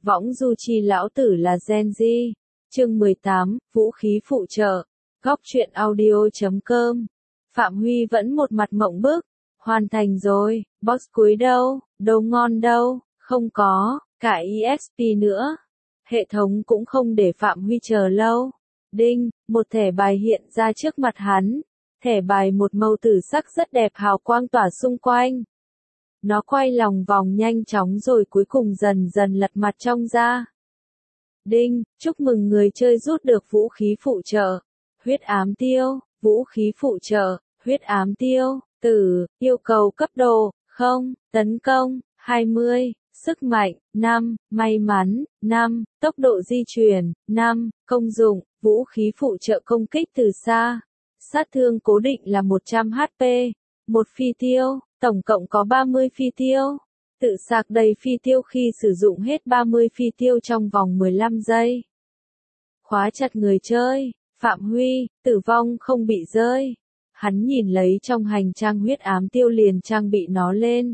Võng du chi lão tử là Gen Z. Chương 18, vũ khí phụ trợ. Góc truyện audio.com. Phạm Huy vẫn một mặt mộng bức. Hoàn thành rồi, box cuối đâu, đâu ngon đâu, không có, cả EXP nữa. Hệ thống cũng không để Phạm Huy chờ lâu. Đinh, một thẻ bài hiện ra trước mặt hắn. Thẻ bài một màu tử sắc rất đẹp, hào quang tỏa xung quanh. Nó quay lòng vòng nhanh chóng rồi cuối cùng dần dần lật mặt trong ra. Đinh, chúc mừng người chơi rút được vũ khí phụ trợ. Huyết ám tiêu, vũ khí phụ trợ, huyết ám tiêu, tử, yêu cầu cấp độ, 0, tấn công, 20, sức mạnh, 5, may mắn, 5, tốc độ di chuyển, 5, công dụng, vũ khí phụ trợ công kích từ xa. Sát thương cố định là 100 HP, một phi tiêu, tổng cộng có 30 phi tiêu. Tự sạc đầy phi tiêu khi sử dụng hết 30 phi tiêu trong vòng 15 giây. Khóa chặt người chơi, Phạm Huy, tử vong không bị rơi. Hắn nhìn lấy trong hành trang huyết ám tiêu liền trang bị nó lên.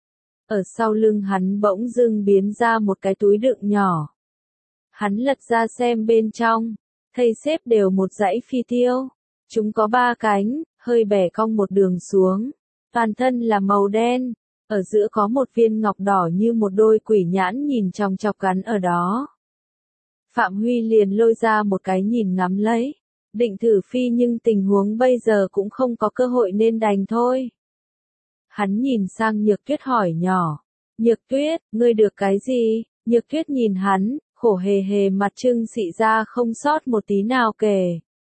Ở sau lưng hắn bỗng dưng biến ra một cái túi đựng nhỏ. Hắn lật ra xem bên trong, thây xếp đều một dãy phi tiêu. Chúng có 3 cánh, hơi bẻ cong một đường xuống. Toàn thân là màu đen, ở giữa có một viên ngọc đỏ như một đôi quỷ nhãn nhìn chòng chọc gắn ở đó. Phạm Huy liền lôi ra một cái nhìn ngắm lấy, định thử phi nhưng tình huống bây giờ cũng không có cơ hội nên đành thôi. Hắn nhìn sang Nhược Tuyết hỏi nhỏ, Nhược Tuyết, ngươi được cái gì? Nhược Tuyết nhìn hắn, khổ hề hề mặt trưng xị ra không sót một tí nào kể.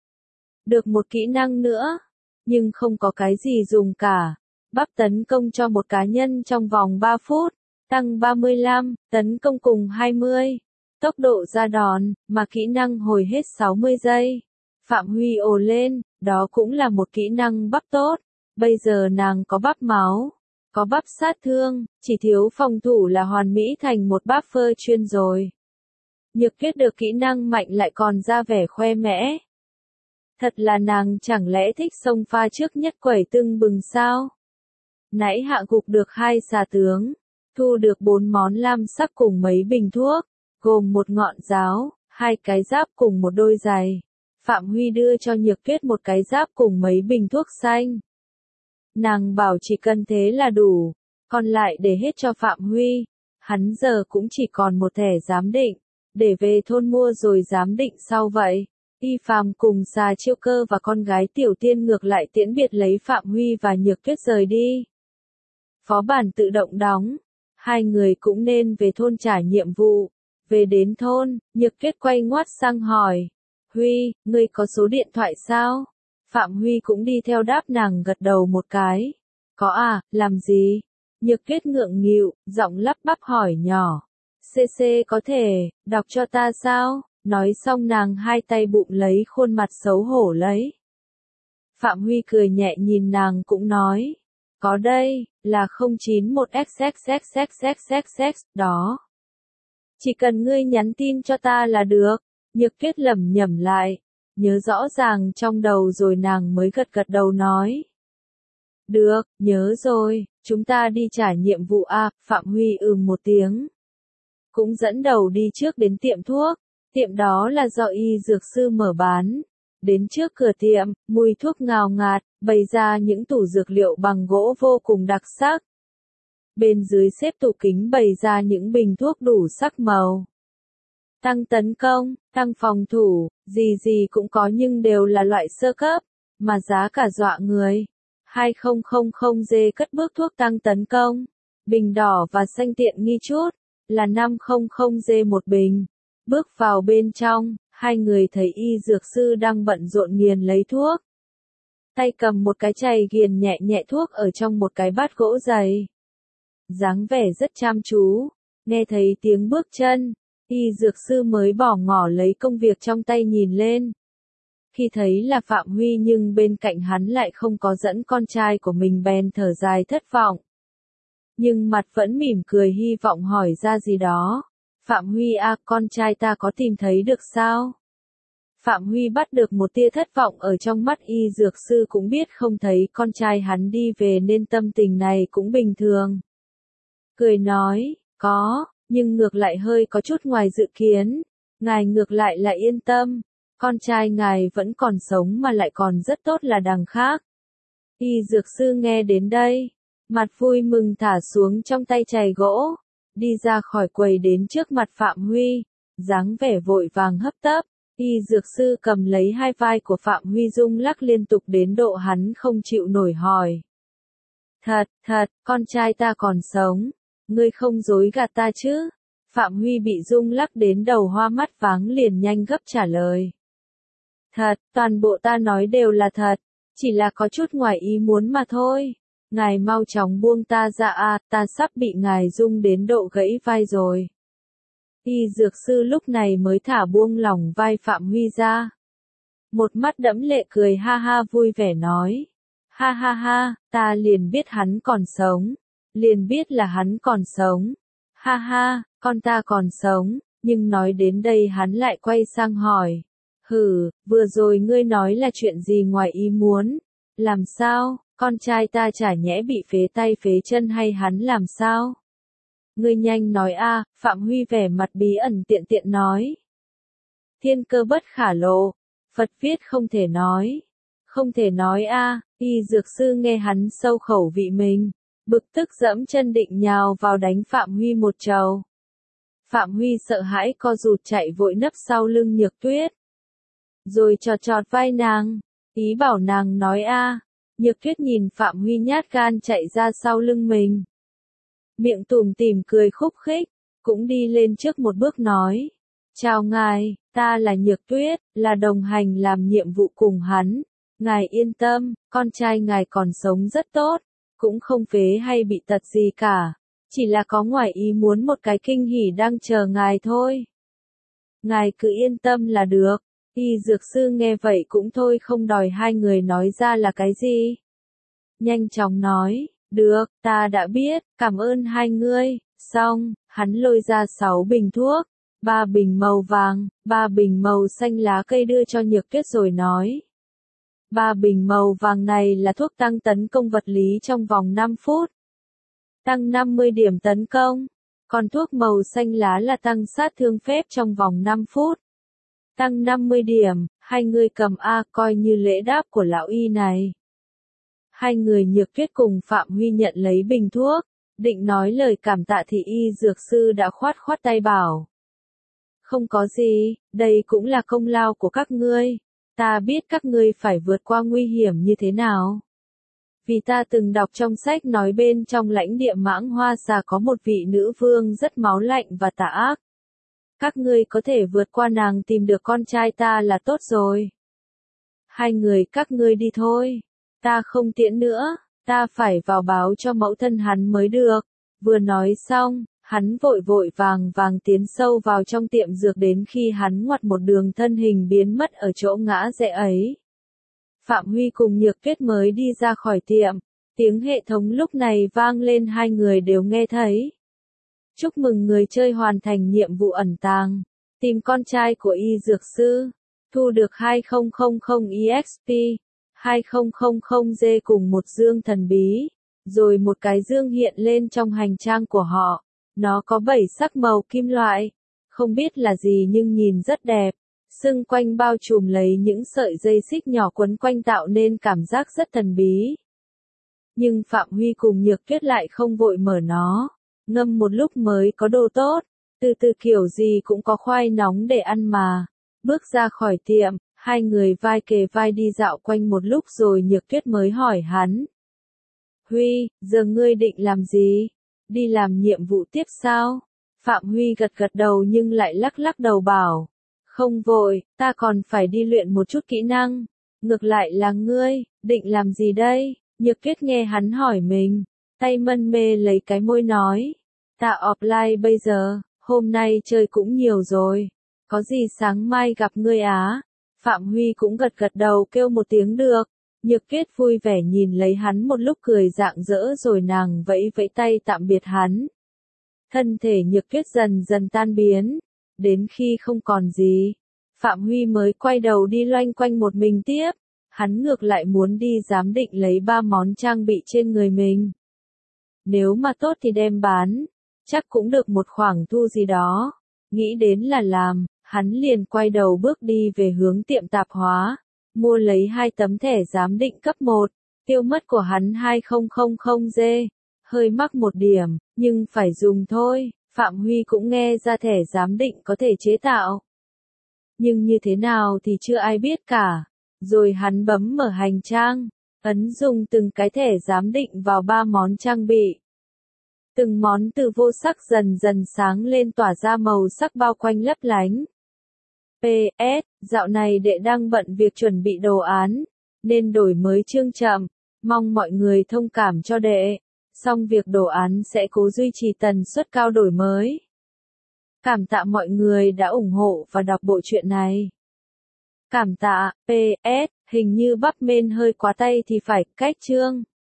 Được một kỹ năng nữa, nhưng không có cái gì dùng cả. Bắp tấn công cho một cá nhân trong vòng 3 phút, tăng 35, tấn công cùng 20. Tốc độ ra đòn, mà kỹ năng hồi hết 60 giây. Phạm Huy ồ lên, đó cũng là một kỹ năng bắp tốt. Bây giờ nàng có bắp máu, có bắp sát thương, chỉ thiếu phòng thủ là hoàn mỹ thành một buffer chuyên rồi. Nhược Tuyết được kỹ năng mạnh lại còn ra vẻ khoe mẽ. Thật là nàng chẳng lẽ thích xông pha trước nhất quẩy tưng bừng sao? Nãy hạ gục được 2 xà tướng, thu được 4 món lam sắc cùng mấy bình thuốc, gồm một ngọn giáo, 2 cái giáp cùng một đôi giày. Phạm Huy đưa cho Nhược Tuyết một cái giáp cùng mấy bình thuốc xanh. Nàng bảo chỉ cần thế là đủ, còn lại để hết cho Phạm Huy. Hắn giờ cũng chỉ còn một thẻ giám định, để về thôn mua rồi giám định sau vậy. Y Phàm cùng Xà Chiêu Cơ và con gái Tiểu Tiên ngược lại tiễn biệt lấy Phạm Huy và Nhược Tuyết rời đi. Phó bản tự động đóng, hai người cũng nên về thôn trả nhiệm vụ. Về đến thôn, Nhược Tuyết quay ngoắt sang hỏi, Huy, ngươi có số điện thoại sao? Phạm Huy cũng đi theo đáp, nàng gật đầu một cái. Có à, làm gì? Nhược Tuyết ngượng nghịu, giọng lắp bắp hỏi nhỏ. CC có thể, đọc cho ta sao? Nói xong nàng hai tay bụng lấy khuôn mặt xấu hổ lấy. Phạm Huy cười nhẹ nhìn nàng cũng nói. Có đây, là 091XXXXXXX, đó. Chỉ cần ngươi nhắn tin cho ta là được. Nhược Tuyết lẩm nhẩm lại. Nhớ rõ ràng trong đầu rồi nàng mới gật gật đầu nói. Được, nhớ rồi, chúng ta đi trả nhiệm vụ à, Phạm Huy một tiếng. Cũng dẫn đầu đi trước đến tiệm thuốc. Tiệm đó là do y dược sư mở bán. Đến trước cửa tiệm, mùi thuốc ngào ngạt, bày ra những tủ dược liệu bằng gỗ vô cùng đặc sắc. Bên dưới xếp tủ kính bày ra những bình thuốc đủ sắc màu. Tăng tấn công, tăng phòng thủ, gì cũng có nhưng đều là loại sơ cấp, mà giá cả dọa người. 2000G cất bước thuốc tăng tấn công, bình đỏ và xanh tiện nghi chút, là 500G một bình. Bước vào bên trong, hai người thấy y dược sư đang bận rộn nghiền lấy thuốc. Tay cầm một cái chày nghiền nhẹ nhẹ thuốc ở trong một cái bát gỗ dày. Dáng vẻ rất chăm chú, nghe thấy tiếng bước chân, y dược sư mới bỏ ngỏ lấy công việc trong tay nhìn lên. Khi thấy là Phạm Huy nhưng bên cạnh hắn lại không có dẫn con trai của mình bèn thở dài thất vọng. Nhưng mặt vẫn mỉm cười hy vọng hỏi ra gì đó. Phạm Huy à, con trai ta có tìm thấy được sao? Phạm Huy bắt được một tia thất vọng ở trong mắt y dược sư, cũng biết không thấy con trai hắn đi về nên tâm tình này cũng bình thường. Cười nói, có, nhưng ngược lại hơi có chút ngoài dự kiến. Ngài ngược lại là yên tâm, con trai ngài vẫn còn sống mà lại còn rất tốt là đằng khác. Y dược sư nghe đến đây, mặt vui mừng thả xuống trong tay chày gỗ, đi ra khỏi quầy đến trước mặt Phạm Huy, dáng vẻ vội vàng hấp tấp. Y dược sư cầm lấy hai vai của Phạm Huy rung lắc liên tục đến độ hắn không chịu nổi hỏi. Thật, con trai ta còn sống, ngươi không dối gạt ta chứ? Phạm Huy bị rung lắc đến đầu hoa mắt váng liền nhanh gấp trả lời. Thật, toàn bộ ta nói đều là thật, chỉ là có chút ngoài ý muốn mà thôi. Ngài mau chóng buông ta ra à, ta sắp bị ngài rung đến độ gãy vai rồi. Y dược sư lúc này mới thả buông lỏng vai Phạm Huy ra. Một mắt đẫm lệ cười ha ha vui vẻ nói. Ha ha ha, ta liền biết hắn còn sống. Liền biết là hắn còn sống. Ha ha, con ta còn sống, nhưng nói đến đây hắn lại quay sang hỏi. Hừ, vừa rồi ngươi nói là chuyện gì ngoài ý muốn? Làm sao, con trai ta chả nhẽ bị phế tay phế chân hay hắn làm sao? Ngươi nhanh nói a, Phạm Huy vẻ mặt bí ẩn tiện tiện nói. Thiên cơ bất khả lộ, Phật viết không thể nói. Không thể nói a, y dược sư nghe hắn sâu khẩu vị mình, bực tức dẫm chân định nhào vào đánh Phạm Huy một trầu. Phạm Huy sợ hãi co rụt chạy vội nấp sau lưng Nhược Tuyết. Rồi chọt chọt vai nàng, ý bảo nàng nói a. Nhược Tuyết nhìn Phạm Huy nhát gan chạy ra sau lưng mình. Miệng tủm tỉm cười khúc khích, cũng đi lên trước một bước nói. Chào ngài, ta là Nhược Tuyết, là đồng hành làm nhiệm vụ cùng hắn. Ngài yên tâm, con trai ngài còn sống rất tốt, cũng không phế hay bị tật gì cả. Chỉ là có ngoài ý muốn một cái kinh hỉ đang chờ ngài thôi. Ngài cứ yên tâm là được. Y dược sư nghe vậy cũng thôi không đòi hai người nói ra là cái gì. Nhanh chóng nói, được, ta đã biết, cảm ơn hai ngươi. Xong, hắn lôi ra 6 bình thuốc, 3 bình màu vàng, 3 bình màu xanh lá cây đưa cho Nhược Tuyết rồi nói. 3 bình màu vàng này là thuốc tăng tấn công vật lý trong vòng 5 phút. Tăng 50 điểm tấn công. Còn thuốc màu xanh lá là tăng sát thương phép trong vòng 5 phút. Tăng 50 điểm, hai người cầm A coi như lễ đáp của lão y này. Hai người Nhược Tuyết cùng Phạm Huy nhận lấy bình thuốc, định nói lời cảm tạ thì y dược sư đã khoát khoát tay bảo. Không có gì, đây cũng là công lao của các ngươi. Ta biết các ngươi phải vượt qua nguy hiểm như thế nào. Vì ta từng đọc trong sách nói bên trong lãnh địa Mãng Hoa Xà có một vị nữ vương rất máu lạnh và tà ác. Các ngươi có thể vượt qua nàng tìm được con trai ta là tốt rồi. Hai người các ngươi đi thôi. Ta không tiễn nữa, ta phải vào báo cho mẫu thân hắn mới được. Vừa nói xong, hắn vội vội vàng tiến sâu vào trong tiệm dược đến khi hắn ngoặt một đường thân hình biến mất ở chỗ ngã rẽ ấy. Phạm Huy cùng Nhược Tuyết mới đi ra khỏi tiệm, tiếng hệ thống lúc này vang lên hai người đều nghe thấy. Chúc mừng người chơi hoàn thành nhiệm vụ ẩn tàng, tìm con trai của y dược sư, thu được 2000 EXP, 2000G cùng một dương thần bí, rồi một cái dương hiện lên trong hành trang của họ. Nó có 7 sắc màu kim loại, không biết là gì nhưng nhìn rất đẹp. Xung quanh bao trùm lấy những sợi dây xích nhỏ quấn quanh tạo nên cảm giác rất thần bí. Nhưng Phạm Huy cùng Nhược Tuyết lại không vội mở nó, ngâm một lúc mới có đồ tốt, từ từ kiểu gì cũng có khoai nóng để ăn mà. Bước ra khỏi tiệm, hai người vai kề vai đi dạo quanh một lúc rồi Nhược Tuyết mới hỏi hắn. Huy, giờ ngươi định làm gì? Đi làm nhiệm vụ tiếp sao? Phạm Huy gật gật đầu nhưng lại lắc lắc đầu bảo. Không vội, ta còn phải đi luyện một chút kỹ năng. Ngược lại là ngươi, định làm gì đây? Nhược Tuyết nghe hắn hỏi mình, tay mân mê lấy cái môi nói. Ta offline bây giờ, hôm nay chơi cũng nhiều rồi. Có gì sáng mai gặp ngươi á? Phạm Huy cũng gật gật đầu kêu một tiếng được. Nhược Tuyết vui vẻ nhìn lấy hắn một lúc cười rạng rỡ rồi nàng vẫy vẫy tay tạm biệt hắn. Thân thể Nhược Tuyết dần dần tan biến. Đến khi không còn gì, Phạm Huy mới quay đầu đi loanh quanh một mình tiếp. Hắn ngược lại muốn đi giám định lấy 3 món trang bị trên người mình. Nếu mà tốt thì đem bán. chắc cũng được một khoản thu gì đó. Nghĩ đến là làm, hắn liền quay đầu bước đi về hướng tiệm tạp hóa, mua lấy 2 tấm thẻ giám định cấp 1, tiêu mất của hắn 2000G, hơi mắc một điểm, nhưng phải dùng thôi, Phạm Huy cũng nghe ra thẻ giám định có thể chế tạo. Nhưng như thế nào thì chưa ai biết cả, rồi hắn bấm mở hành trang, ấn dùng từng cái thẻ giám định vào 3 món trang bị. Từng món từ vô sắc dần dần sáng lên tỏa ra màu sắc bao quanh lấp lánh. PS, dạo này đệ đang bận việc chuẩn bị đồ án, nên đổi mới chương chậm, mong mọi người thông cảm cho đệ. Xong việc đồ án sẽ cố duy trì tần suất cao đổi mới. Cảm tạ mọi người đã ủng hộ và đọc bộ truyện này. Cảm tạ, PS, hình như bắp mên hơi quá tay thì phải, cách chương.